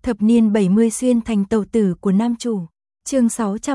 Thập niên 70 xuyên thành tàu tử của nam chủ. Chương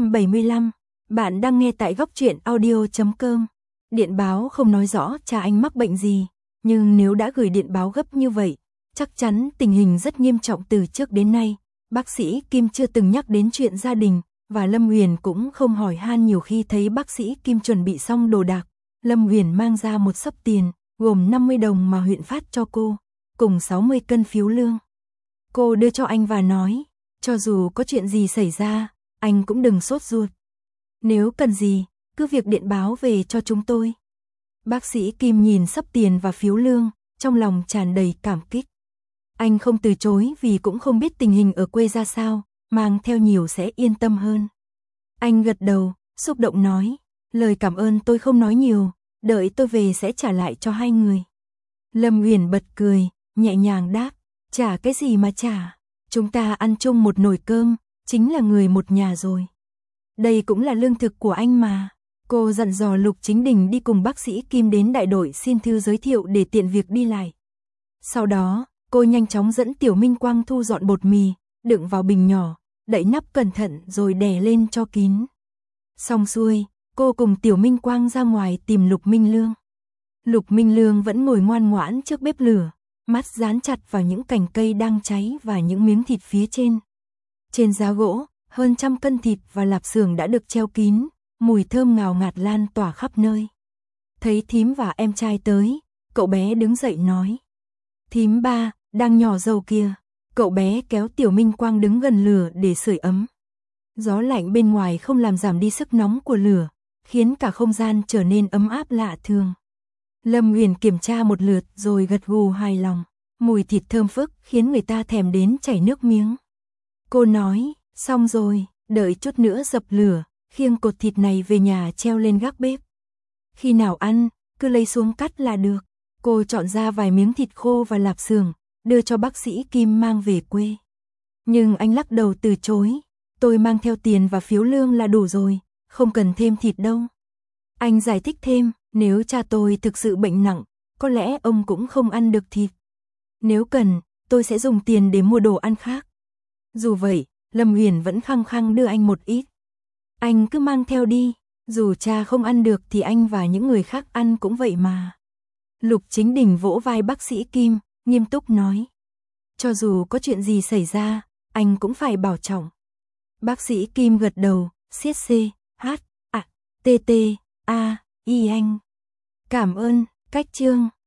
675. Bạn đang nghe tại góc truyện audio.com. Điện báo không nói rõ cha anh mắc bệnh gì, nhưng nếu đã gửi điện báo gấp như vậy, chắc chắn tình hình rất nghiêm trọng. Từ trước đến nay, bác sĩ Kim chưa từng nhắc đến chuyện gia đình, và Lâm Huyền cũng không hỏi han nhiều. Khi thấy bác sĩ Kim chuẩn bị xong đồ đạc, Lâm Huyền mang ra một xấp tiền, gồm 50 đồng mà huyện phát cho cô, cùng 60 cân phiếu lương. Cô đưa cho anh và nói, cho dù có chuyện gì xảy ra, anh cũng đừng sốt ruột. Nếu cần gì, cứ việc điện báo về cho chúng tôi. Bác sĩ Kim nhìn xấp tiền và phiếu lương, trong lòng tràn đầy cảm kích. Anh không từ chối vì cũng không biết tình hình ở quê ra sao, mang theo nhiều sẽ yên tâm hơn. Anh gật đầu, xúc động nói, lời cảm ơn tôi không nói nhiều, đợi tôi về sẽ trả lại cho hai người. Lâm Huyền bật cười, nhẹ nhàng đáp, trả cái gì mà trả, chúng ta ăn chung một nồi cơm, chính là người một nhà rồi. Đây cũng là lương thực của anh mà. Cô dặn dò Lục Chính Đình đi cùng bác sĩ Kim đến đại đội xin thư giới thiệu để tiện việc đi lại. Sau đó, cô nhanh chóng dẫn Tiểu Minh Quang thu dọn bột mì, đựng vào bình nhỏ, đậy nắp cẩn thận rồi đè lên cho kín. Xong xuôi, cô cùng Tiểu Minh Quang ra ngoài tìm Lục Minh Lương. Lục Minh Lương vẫn ngồi ngoan ngoãn trước bếp lửa, mắt dán chặt vào những cành cây đang cháy và những miếng thịt phía trên. Trên giá gỗ, hơn 100 cân thịt và lạp xưởng đã được treo kín, mùi thơm ngào ngạt lan tỏa khắp nơi. Thấy thím và em trai tới, cậu bé đứng dậy nói. Thím ba, đang nhỏ dầu kia. Cậu bé kéo Tiểu Minh Quang đứng gần lửa để sưởi ấm. Gió lạnh bên ngoài không làm giảm đi sức nóng của lửa, khiến cả không gian trở nên ấm áp lạ thường. Lâm Huyền kiểm tra một lượt rồi gật gù hài lòng. Mùi thịt thơm phức khiến người ta thèm đến chảy nước miếng. Cô nói, xong rồi, đợi chút nữa dập lửa, khiêng cột thịt này về nhà treo lên gác bếp. Khi nào ăn, cứ lấy xuống cắt là được. Cô chọn ra vài miếng thịt khô và lạp xưởng, đưa cho bác sĩ Kim mang về quê. Nhưng anh lắc đầu từ chối, tôi mang theo tiền và phiếu lương là đủ rồi, không cần thêm thịt đâu. Anh giải thích thêm, nếu cha tôi thực sự bệnh nặng, có lẽ ông cũng không ăn được thịt. Nếu cần, tôi sẽ dùng tiền để mua đồ ăn khác. Dù vậy, Lâm Huyền vẫn khăng khăng đưa anh một ít. Anh cứ mang theo đi, dù cha không ăn được thì anh và những người khác ăn cũng vậy mà. Lục Chính Đình vỗ vai bác sĩ Kim, nghiêm túc nói. Cho dù có chuyện gì xảy ra, anh cũng phải bảo trọng. Bác sĩ Kim gật đầu, siết C, H, A, T, T, A, I anh. Cảm ơn, cách chương.